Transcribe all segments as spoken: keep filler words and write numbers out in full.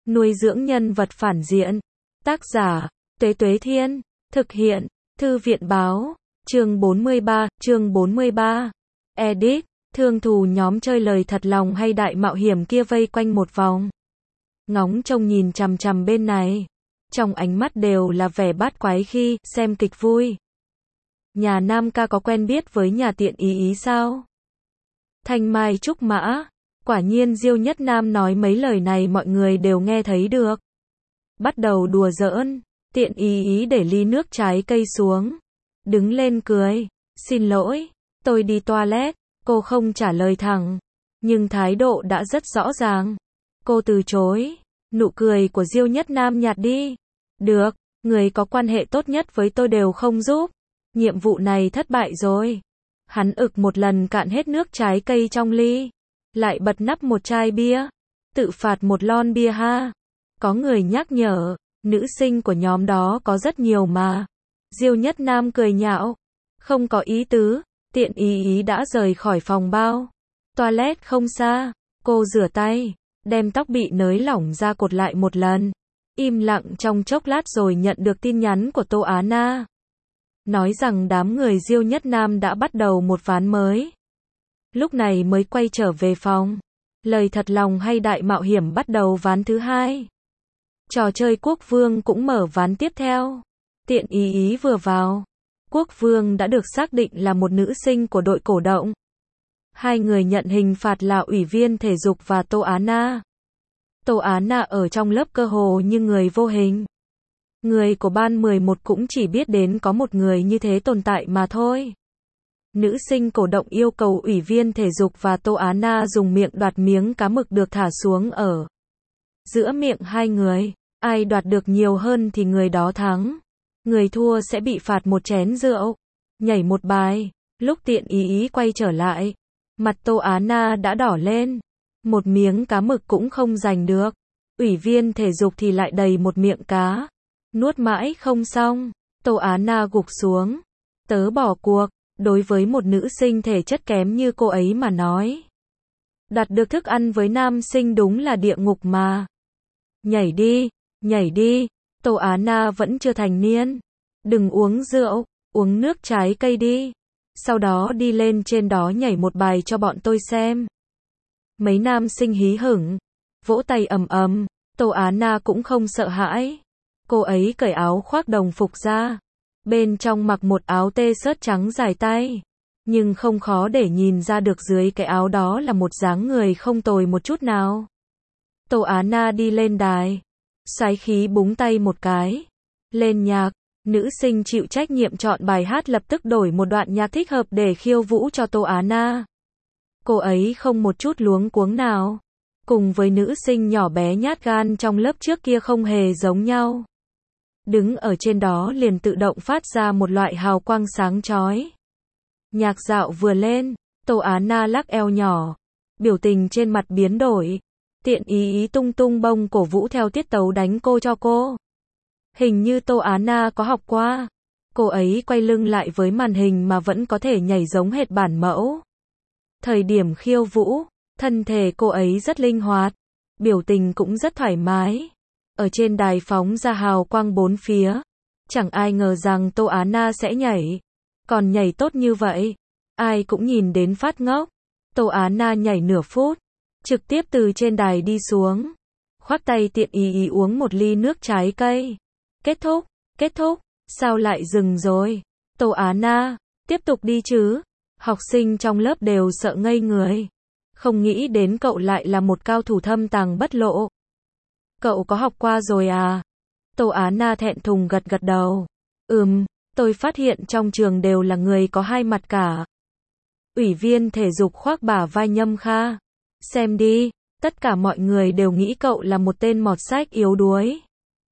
Nuôi dưỡng nhân vật phản diện. Tác giả, Tuế Tuế Thiên. Thực hiện, Thư viện Báo. Chương bốn mươi ba, chương bốn mươi ba. Edit, thương thù nhóm chơi lời thật lòng hay đại mạo hiểm kia vây quanh một vòng. Ngóng trông nhìn chằm chằm bên này. Trong ánh mắt đều là vẻ bát quái khi xem kịch vui. Nhà Nam ca có quen biết với nhà Tiện Ý Ý sao? Thanh Mai trúc mã. Quả nhiên Diêu Nhất Nam nói mấy lời này mọi người đều nghe thấy được. Bắt đầu đùa giỡn. Tiện Ý Ý để ly nước trái cây xuống. Đứng lên cười. Xin lỗi, tôi đi toilet. Cô không trả lời thẳng. Nhưng thái độ đã rất rõ ràng. Cô từ chối. Nụ cười của Diêu Nhất Nam nhạt đi. Được, người có quan hệ tốt nhất với tôi đều không giúp. Nhiệm vụ này thất bại rồi. Hắn ực một lần cạn hết nước trái cây trong ly. Lại bật nắp một chai bia. Tự phạt một lon bia ha. Có người nhắc nhở, nữ sinh của nhóm đó có rất nhiều mà. Diêu Nhất Nam cười nhạo. Không có ý tứ, Tiện Ý Ý đã rời khỏi phòng bao. Toilet không xa, cô rửa tay, đem tóc bị nới lỏng ra cột lại một lần. Im lặng trong chốc lát rồi nhận được tin nhắn của Tô Á Na. Nói rằng đám người Diêu Nhất Nam đã bắt đầu một ván mới. Lúc này mới quay trở về phòng. Lời thật lòng hay đại mạo hiểm bắt đầu ván thứ hai. Trò chơi Quốc Vương cũng mở ván tiếp theo. Tiện Ý Ý vừa vào. Quốc Vương đã được xác định là một nữ sinh của đội cổ động. Hai người nhận hình phạt là Ủy viên thể dục và Tô Á Na. Tô Á Na ở trong lớp cơ hồ như người vô hình. Người của ban mười một cũng chỉ biết đến có một người như thế tồn tại mà thôi. Nữ sinh cổ động yêu cầu Ủy viên thể dục và Tô Á Na dùng miệng đoạt miếng cá mực được thả xuống ở giữa miệng hai người. Ai đoạt được nhiều hơn thì người đó thắng. Người thua sẽ bị phạt một chén rượu. Nhảy một bài. Lúc Tiện Ý Ý quay trở lại, mặt Tô Á Na đã đỏ lên. Một miếng cá mực cũng không giành được. Ủy viên thể dục thì lại đầy một miệng cá. Nuốt mãi không xong. Tô Á Na gục xuống. Tớ bỏ cuộc. Đối với một nữ sinh thể chất kém như cô ấy mà nói, đặt được thức ăn với nam sinh đúng là địa ngục mà. Nhảy đi, nhảy đi. Tô Á Na vẫn chưa thành niên. Đừng uống rượu, uống nước trái cây đi. Sau đó đi lên trên đó nhảy một bài cho bọn tôi xem. Mấy nam sinh hí hửng, vỗ tay ầm ầm. Tô Á Na cũng không sợ hãi. Cô ấy cởi áo khoác đồng phục ra. Bên trong mặc một áo t-shirt trắng dài tay. Nhưng không khó để nhìn ra được dưới cái áo đó là một dáng người không tồi một chút nào. Tô Á Na đi lên đài. Xoáy khí búng tay một cái. Lên nhạc. Nữ sinh chịu trách nhiệm chọn bài hát lập tức đổi một đoạn nhạc thích hợp để khiêu vũ cho Tô Á Na. Cô ấy không một chút luống cuống nào. Cùng với nữ sinh nhỏ bé nhát gan trong lớp trước kia không hề giống nhau. Đứng ở trên đó liền tự động phát ra một loại hào quang sáng chói. Nhạc dạo vừa lên, Tô Á Na lắc eo nhỏ. Biểu tình trên mặt biến đổi. Tiện Ý Ý tung tung bông cổ vũ theo tiết tấu đánh cô cho cô. Hình như Tô Á Na có học qua. Cô ấy quay lưng lại với màn hình mà vẫn có thể nhảy giống hệt bản mẫu. Thời điểm khiêu vũ, thân thể cô ấy rất linh hoạt. Biểu tình cũng rất thoải mái. Ở trên đài phóng ra hào quang bốn phía. Chẳng ai ngờ rằng Tô Á Na sẽ nhảy. Còn nhảy tốt như vậy. Ai cũng nhìn đến phát ngốc. Tô Á Na nhảy nửa phút. Trực tiếp từ trên đài đi xuống. Khoác tay Tiện Ý Ý uống một ly nước trái cây. Kết thúc, kết thúc. Sao lại dừng rồi? Tô Á Na, tiếp tục đi chứ. Học sinh trong lớp đều sợ ngây người. Không nghĩ đến cậu lại là một cao thủ thâm tàng bất lộ. Cậu có học qua rồi à? Tô Á Na thẹn thùng gật gật đầu. Ừm, tôi phát hiện trong trường đều là người có hai mặt cả. Ủy viên thể dục khoác bả vai Nhâm Kha. Xem đi, tất cả mọi người đều nghĩ cậu là một tên mọt sách yếu đuối.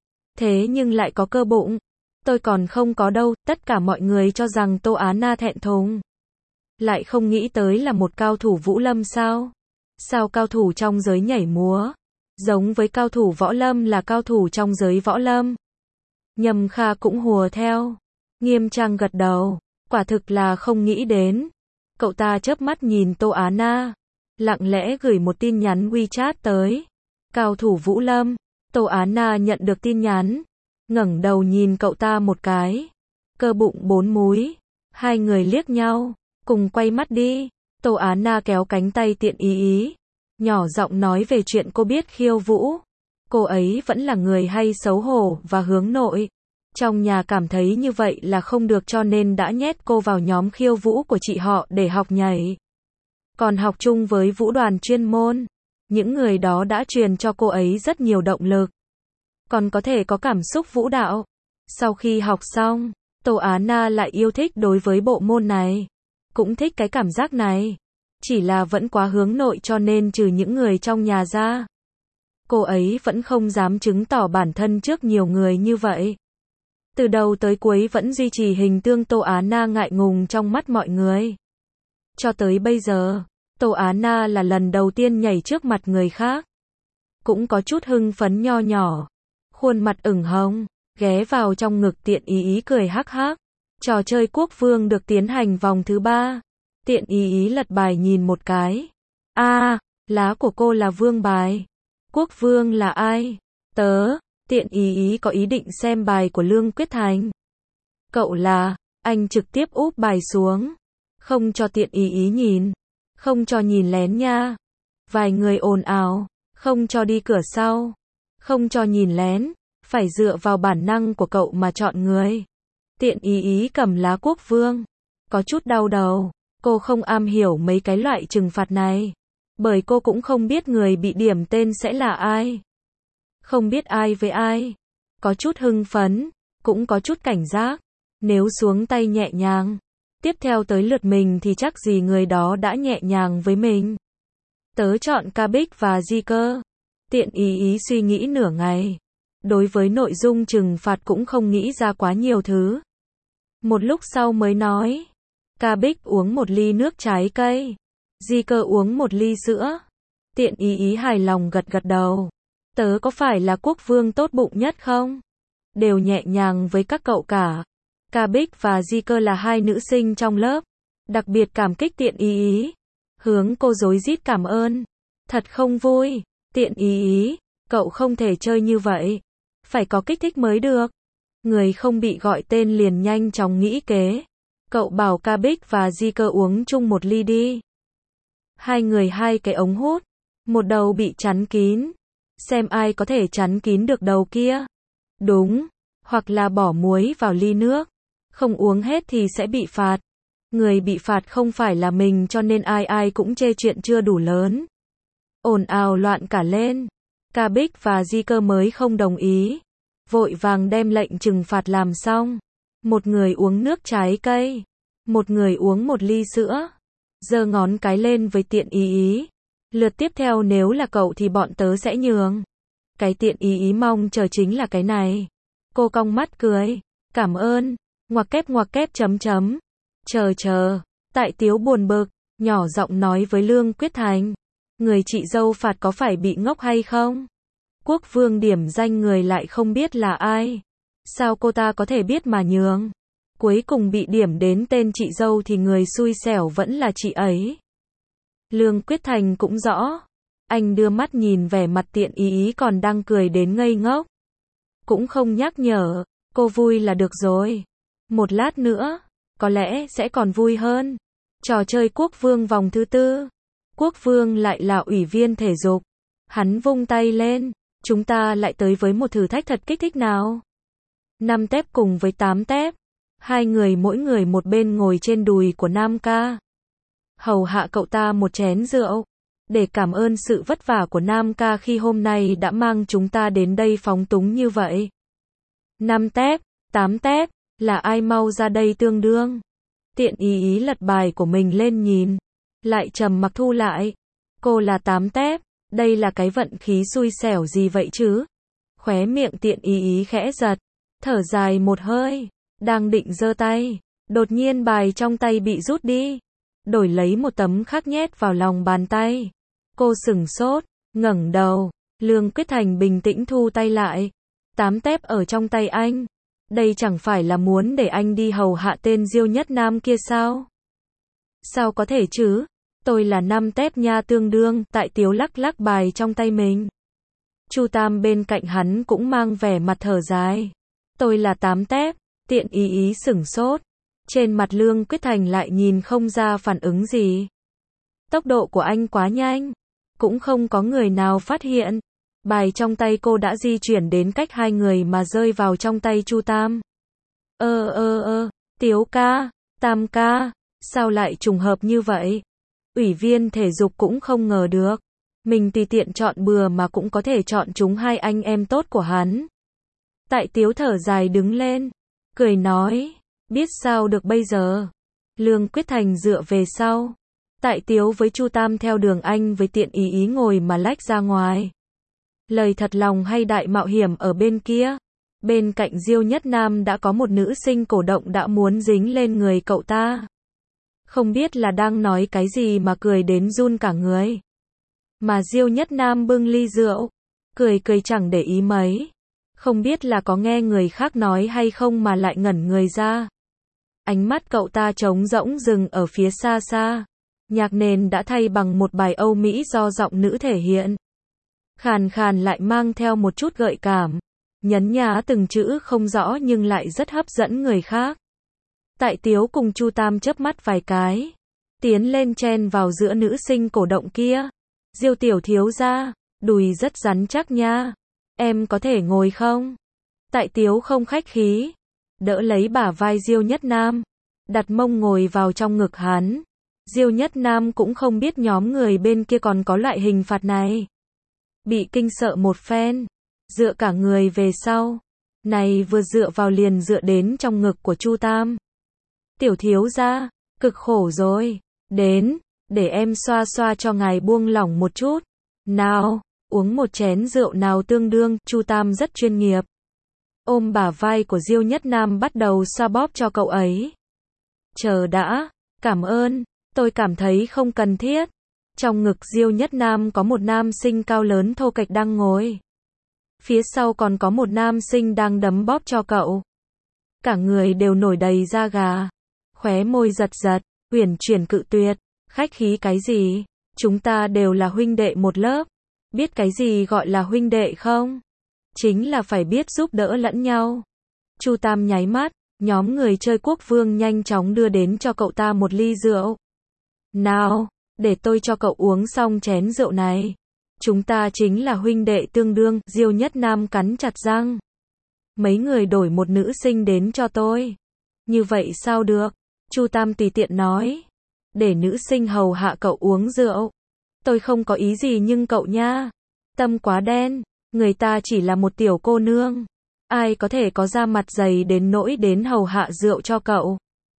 Thế nhưng lại có cơ bụng. Tôi còn không có đâu, tất cả mọi người cho rằng Tô Á Na thẹn thùng. Lại không nghĩ tới là một cao thủ vũ lâm sao? Sao cao thủ trong giới nhảy múa? Giống với cao thủ võ lâm là cao thủ trong giới võ lâm. Nhâm Kha cũng hùa theo. Nghiêm trang gật đầu. Quả thực là không nghĩ đến. Cậu ta chớp mắt nhìn Tô Á Na. Lặng lẽ gửi một tin nhắn WeChat tới. Cao thủ vũ lâm. Tô Á Na nhận được tin nhắn, ngẩng đầu nhìn cậu ta một cái. Cơ bụng bốn múi. Hai người liếc nhau, cùng quay mắt đi. Tô Á Na kéo cánh tay Tiện Ý Ý, nhỏ giọng nói về chuyện cô biết khiêu vũ. Cô ấy vẫn là người hay xấu hổ và hướng nội. Trong nhà cảm thấy như vậy là không được cho nên đã nhét cô vào nhóm khiêu vũ của chị họ để học nhảy. Còn học chung với vũ đoàn chuyên môn. Những người đó đã truyền cho cô ấy rất nhiều động lực. Còn có thể có cảm xúc vũ đạo. Sau khi học xong, Tô Á Na lại yêu thích đối với bộ môn này. Cũng thích cái cảm giác này. Chỉ là vẫn quá hướng nội cho nên trừ những người trong nhà ra, cô ấy vẫn không dám chứng tỏ bản thân trước nhiều người như vậy. Từ đầu tới cuối vẫn duy trì hình tượng Tô Á Na ngại ngùng trong mắt mọi người. Cho tới bây giờ, Tô Á Na là lần đầu tiên nhảy trước mặt người khác. Cũng có chút hưng phấn nho nhỏ. Khuôn mặt ửng hồng, ghé vào trong ngực Tiện Ý Ý cười hắc hắc. Trò chơi quốc vương được tiến hành vòng thứ ba. Tiện Ý Ý lật bài nhìn một cái. A, à, lá của cô là vương bài. Quốc vương là ai? Tớ. Tiện Ý Ý có ý định xem bài của Lương Quyết Thành. Cậu là, anh trực tiếp úp bài xuống. Không cho Tiện Ý Ý nhìn. Không cho nhìn lén nha. Vài người ồn ào. Không cho đi cửa sau. Không cho nhìn lén. Phải dựa vào bản năng của cậu mà chọn người. Tiện Ý Ý cầm lá quốc vương. Có chút đau đầu. Cô không am hiểu mấy cái loại trừng phạt này. Bởi cô cũng không biết người bị điểm tên sẽ là ai. Không biết ai với ai. Có chút hưng phấn. Cũng có chút cảnh giác. Nếu xuống tay nhẹ nhàng, tiếp theo tới lượt mình thì chắc gì người đó đã nhẹ nhàng với mình. Tớ chọn Ca Bích và Di Cơ. Tiện Ý Ý suy nghĩ nửa ngày. Đối với nội dung trừng phạt cũng không nghĩ ra quá nhiều thứ. Một lúc sau mới nói. Ca Bích uống một ly nước trái cây. Di Cơ uống một ly sữa. Tiện Ý Ý hài lòng gật gật đầu. Tớ có phải là quốc vương tốt bụng nhất không? Đều nhẹ nhàng với các cậu cả. Ca Bích và Di Cơ là hai nữ sinh trong lớp. Đặc biệt cảm kích Tiện Ý Ý. Hướng cô rối rít cảm ơn. Thật không vui. Tiện Ý Ý, cậu không thể chơi như vậy. Phải có kích thích mới được. Người không bị gọi tên liền nhanh chóng nghĩ kế. Cậu bảo Ca Bích và Di Cơ uống chung một ly đi. Hai người hai cái ống hút. Một đầu bị chắn kín. Xem ai có thể chắn kín được đầu kia. Đúng. Hoặc là bỏ muối vào ly nước. Không uống hết thì sẽ bị phạt. Người bị phạt không phải là mình cho nên ai ai cũng chê chuyện chưa đủ lớn. Ồn ào loạn cả lên. Ca Bích và Di Cơ mới không đồng ý. Vội vàng đem lệnh trừng phạt làm xong. Một người uống nước trái cây. Một người uống một ly sữa. Giơ ngón cái lên với Tiện Ý Ý. Lượt tiếp theo nếu là cậu thì bọn tớ sẽ nhường. Cái Tiện Ý Ý mong chờ chính là cái này. Cô cong mắt cười. Cảm ơn. Ngoặc kép ngoặc kép chấm chấm. Chờ chờ. Tại Tiếu buồn bực. Nhỏ giọng nói với Lương Quyết Thành. Người chị dâu phạt có phải bị ngốc hay không? Quốc vương điểm danh người lại không biết là ai. Sao cô ta có thể biết mà nhường? Cuối cùng bị điểm đến tên chị dâu thì người xui xẻo vẫn là chị ấy. Lương Quyết Thành cũng rõ. Anh đưa mắt nhìn vẻ mặt Tiện Ý Ý còn đang cười đến ngây ngốc. Cũng không nhắc nhở. Cô vui là được rồi. Một lát nữa, có lẽ sẽ còn vui hơn. Trò chơi quốc vương vòng thứ tư. Quốc vương lại là ủy viên thể dục. Hắn vung tay lên. Chúng ta lại tới với một thử thách thật kích thích nào. Năm tép cùng với tám tép. Hai người mỗi người một bên ngồi trên đùi của Nam Ca. Hầu hạ cậu ta một chén rượu. Để cảm ơn sự vất vả của Nam Ca khi hôm nay đã mang chúng ta đến đây phóng túng như vậy. Năm tép, tám tép, là ai mau ra đây tương đương. Tiện Ý Ý lật bài của mình lên nhìn. Lại trầm mặc thu lại. Cô là tám tép. Đây là cái vận khí xui xẻo gì vậy chứ? Khóe miệng Tiện Ý Ý khẽ giật. Thở dài một hơi. Đang định giơ tay. Đột nhiên bài trong tay bị rút đi. Đổi lấy một tấm khác nhét vào lòng bàn tay. Cô sửng sốt. Ngẩng đầu. Lương Quyết Thành bình tĩnh thu tay lại. Tám tép ở trong tay anh. Đây chẳng phải là muốn để anh đi hầu hạ tên Diêu Nhất Nam kia sao? Sao có thể chứ? Tôi là năm tép nha tương đương. Tại Tiếu lắc lắc bài trong tay mình. Chu Tam bên cạnh hắn cũng mang vẻ mặt thở dài. Tôi là Tám Tép, Tiện Ý Ý sửng sốt. Trên mặt Lương Quyết Thành lại nhìn không ra phản ứng gì. Tốc độ của anh quá nhanh. Cũng không có người nào phát hiện. Bài trong tay cô đã di chuyển đến cách hai người mà rơi vào trong tay Chu Tam. Ơ ơ ơ, Tiếu ca, Tam ca, sao lại trùng hợp như vậy? Ủy viên thể dục cũng không ngờ được. Mình tùy tiện chọn bừa mà cũng có thể chọn chúng hai anh em tốt của hắn. Tại Tiếu thở dài đứng lên, cười nói, biết sao được bây giờ. Lương Quyết Thành dựa về sau. Tại Tiếu với Chu Tam theo đường anh với Tiện Ý Ý ngồi mà lách ra ngoài. Lời thật lòng hay đại mạo hiểm ở bên kia. Bên cạnh Diêu Nhất Nam đã có một nữ sinh cổ động đã muốn dính lên người cậu ta. Không biết là đang nói cái gì mà cười đến run cả người. Mà Diêu Nhất Nam bưng ly rượu, cười cười chẳng để ý mấy. Không biết là có nghe người khác nói hay không mà lại ngẩn người ra. Ánh mắt cậu ta trống rỗng dừng ở phía xa xa. Nhạc nền đã thay bằng một bài Âu Mỹ do giọng nữ thể hiện. Khàn khàn lại mang theo một chút gợi cảm. Nhấn nhá từng chữ không rõ nhưng lại rất hấp dẫn người khác. Tại Tiếu cùng Chu Tam chớp mắt vài cái. Tiến lên chen vào giữa nữ sinh cổ động kia. Diêu tiểu thiếu gia, đùi rất rắn chắc nha. Em có thể ngồi không? Tại Tiếu không khách khí. Đỡ lấy bả vai Diêu Nhất Nam. Đặt mông ngồi vào trong ngực hắn. Diêu Nhất Nam cũng không biết nhóm người bên kia còn có loại hình phạt này. Bị kinh sợ một phen. Dựa cả người về sau. Này vừa dựa vào liền dựa đến trong ngực của Chu Tam. Tiểu thiếu gia, cực khổ rồi. Đến, để em xoa xoa cho ngài buông lỏng một chút. Nào, uống một chén rượu nào tương đương. Chu Tam rất chuyên nghiệp. Ôm bả vai của Diêu Nhất Nam bắt đầu xoa bóp cho cậu ấy. Chờ đã, cảm ơn, tôi cảm thấy không cần thiết. Trong ngực Diêu Nhất Nam có một nam sinh cao lớn thô kệch đang ngồi. Phía sau còn có một nam sinh đang đấm bóp cho cậu. Cả người đều nổi đầy da gà. Khóe môi giật giật, uyển chuyển cự tuyệt. Khách khí cái gì? Chúng ta đều là huynh đệ một lớp. Biết cái gì gọi là huynh đệ không? Chính là phải biết giúp đỡ lẫn nhau. Chu Tam nháy mắt, nhóm người chơi quốc vương nhanh chóng đưa đến cho cậu ta một ly rượu. Nào, để tôi cho cậu uống xong chén rượu này. Chúng ta chính là huynh đệ tương đương. Diêu Nhất Nam cắn chặt răng. Mấy người đổi một nữ sinh đến cho tôi. Như vậy sao được? Chu Tam tùy tiện nói. Để nữ sinh hầu hạ cậu uống rượu. Tôi không có ý gì nhưng cậu nha. Tâm quá đen. Người ta chỉ là một tiểu cô nương. Ai có thể có da mặt dày đến nỗi đến hầu hạ rượu cho cậu.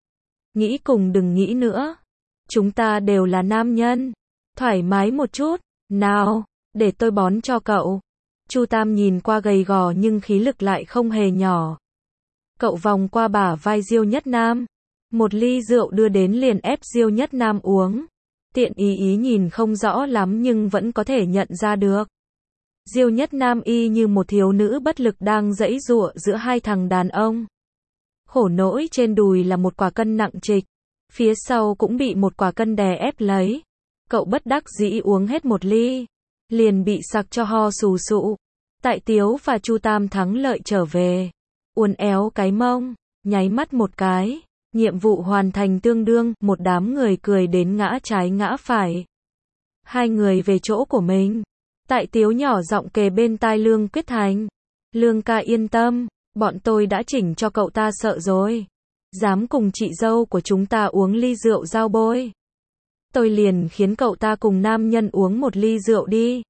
Nghĩ cùng đừng nghĩ nữa. Chúng ta đều là nam nhân. Thoải mái một chút. Nào, để tôi bón cho cậu. Chu Tam nhìn qua gầy gò nhưng khí lực lại không hề nhỏ. Cậu vòng qua bả vai Diêu Nhất Nam. Một ly rượu đưa đến liền ép Diêu Nhất Nam uống. Tiện Ý Ý nhìn không rõ lắm nhưng vẫn có thể nhận ra được. Diêu Nhất Nam y như một thiếu nữ bất lực đang giãy giụa giữa hai thằng đàn ông. Khổ nỗi trên đùi là một quả cân nặng trịch. Phía sau cũng bị một quả cân đè ép lấy. Cậu bất đắc dĩ uống hết một ly. Liền bị sặc cho ho sù sụ. Tại Tiếu và Chu Tam thắng lợi trở về. Uốn éo cái mông. Nháy mắt một cái. Nhiệm vụ hoàn thành tương đương. Một đám người cười đến ngã trái ngã phải. Hai người về chỗ của mình. Tại Tiếu nhỏ giọng kề bên tai Lương Quyết Thành. Lương ca yên tâm. Bọn tôi đã chỉnh cho cậu ta sợ rồi. Dám cùng chị dâu của chúng ta uống ly rượu giao bôi. Tôi liền khiến cậu ta cùng nam nhân uống một ly rượu đi.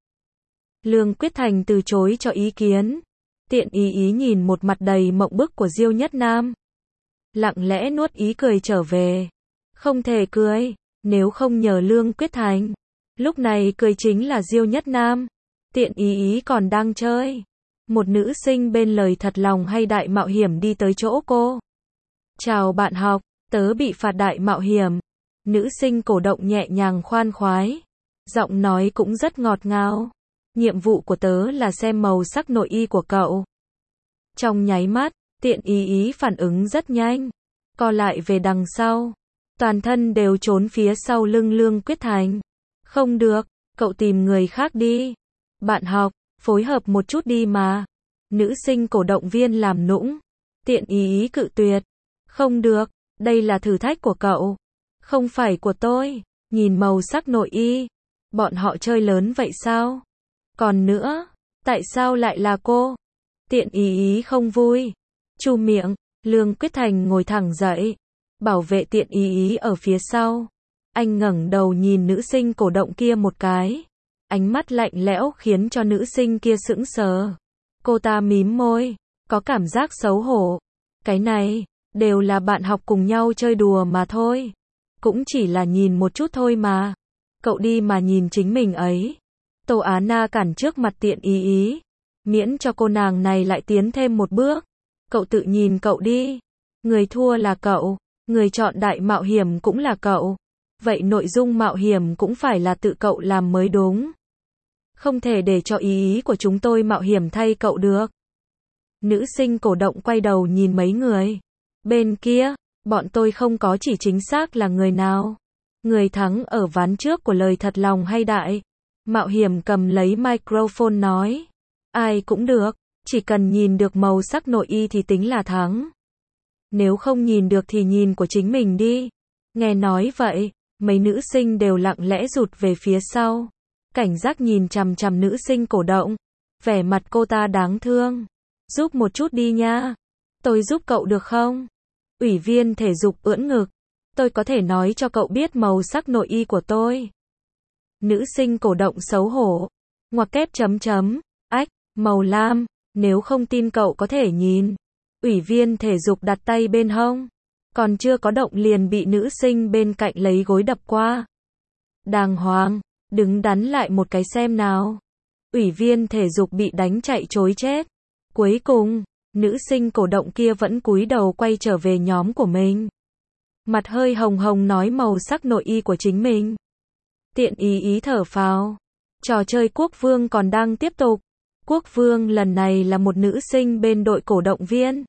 Lương Quyết Thành từ chối cho ý kiến. Tiện Ý Ý nhìn một mặt đầy mộng bức của Diêu Nhất Nam. Lặng lẽ nuốt ý cười trở về. Không thể cười, nếu không nhờ Lương Quyết Thành. Lúc này cười chính là Diêu Nhất Nam. Tiện Ý Ý còn đang chơi. Một nữ sinh bên lời thật lòng hay đại mạo hiểm đi tới chỗ cô. Chào bạn học, tớ bị phạt đại mạo hiểm. Nữ sinh cổ động nhẹ nhàng khoan khoái. Giọng nói cũng rất ngọt ngào. Nhiệm vụ của tớ là xem màu sắc nội y của cậu. Trong nháy mắt, Tiện Ý Ý phản ứng rất nhanh. Co lại về đằng sau. Toàn thân đều trốn phía sau lưng Lương Quyết Thành. Không được, cậu tìm người khác đi. Bạn học, Phối hợp một chút đi mà. Nữ sinh cổ động viên làm nũng. Tiện ý ý cự tuyệt. Không được, đây là thử thách của cậu. Không phải của tôi. Nhìn màu sắc nội y. Bọn họ chơi lớn vậy sao? Còn nữa, tại sao lại là cô? Tiện ý ý không vui. Chu miệng, Lương Quyết Thành ngồi thẳng dậy. Bảo vệ tiện ý ý ở phía sau. Anh ngẩng đầu nhìn nữ sinh cổ động kia một cái. Ánh mắt lạnh lẽo khiến cho nữ sinh kia sững sờ. Cô ta mím môi, có cảm giác xấu hổ. Cái này, đều là bạn học cùng nhau chơi đùa mà thôi. Cũng chỉ là nhìn một chút thôi mà. Cậu đi mà nhìn chính mình ấy. Tô Á Na cản trước mặt tiện ý ý. Miễn cho cô nàng này lại tiến thêm một bước. Cậu tự nhìn cậu đi. Người thua là cậu. Người chọn đại mạo hiểm cũng là cậu. Vậy nội dung mạo hiểm cũng phải là tự cậu làm mới đúng. Không thể để cho ý ý của chúng tôi mạo hiểm thay cậu được. Nữ sinh cổ động quay đầu nhìn mấy người. Bên kia, bọn tôi không có chỉ chính xác là người nào. Người thắng ở ván trước của lời thật lòng hay đại. Mạo hiểm cầm lấy microphone nói. Ai cũng được, chỉ cần nhìn được màu sắc nội y thì tính là thắng. Nếu không nhìn được thì nhìn của chính mình đi. Nghe nói vậy, mấy nữ sinh đều lặng lẽ rụt về phía sau. Cảnh giác nhìn chằm chằm nữ sinh cổ động. Vẻ mặt cô ta đáng thương. Giúp một chút đi nha. Tôi giúp cậu được không? Ủy viên thể dục ưỡn ngực. Tôi có thể nói cho cậu biết màu sắc nội y của tôi. Nữ sinh cổ động xấu hổ. Ngoặc kép chấm chấm. Ách, màu lam. Nếu không tin cậu có thể nhìn. Ủy viên thể dục đặt tay bên hông. Còn chưa có động liền bị nữ sinh bên cạnh lấy gối đập qua. Đàng hoàng, đứng đắn lại một cái xem nào. Ủy viên thể dục bị đánh chạy trối chết. Cuối cùng, nữ sinh cổ động kia vẫn cúi đầu quay trở về nhóm của mình. Mặt hơi hồng hồng nói màu sắc nội y của chính mình. Tiện ý ý thở phào. Trò chơi quốc vương còn đang tiếp tục. Quốc vương lần này là một nữ sinh bên đội cổ động viên.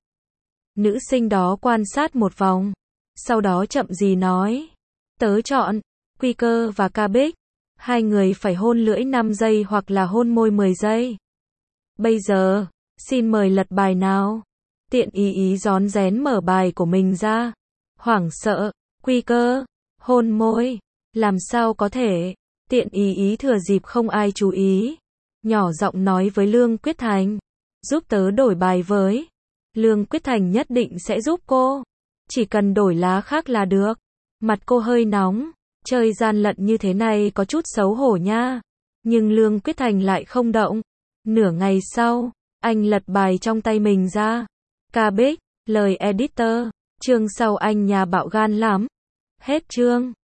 Nữ sinh đó quan sát một vòng. Sau đó chậm gì nói. Tớ chọn, Quy Cơ và Ca Bích. Hai người phải hôn lưỡi năm giây hoặc là hôn môi mười giây. Bây giờ, xin mời lật bài nào. Tiện ý ý rón rén mở bài của mình ra. Hoảng sợ, Quy Cơ, hôn môi. Làm sao có thể. Tiện ý ý thừa dịp không ai chú ý. Nhỏ giọng nói với Lương Quyết Thành. Giúp tớ đổi bài với. Lương Quyết Thành nhất định sẽ giúp cô. Chỉ cần đổi lá khác là được. Mặt cô hơi nóng. Chơi gian lận như thế này có chút xấu hổ nha. Nhưng Lương Quyết Thành lại không động. Nửa ngày sau, anh lật bài trong tay mình ra. Ca Bích, lời editor. Chương sau anh nhà bạo gan lắm. Hết chương.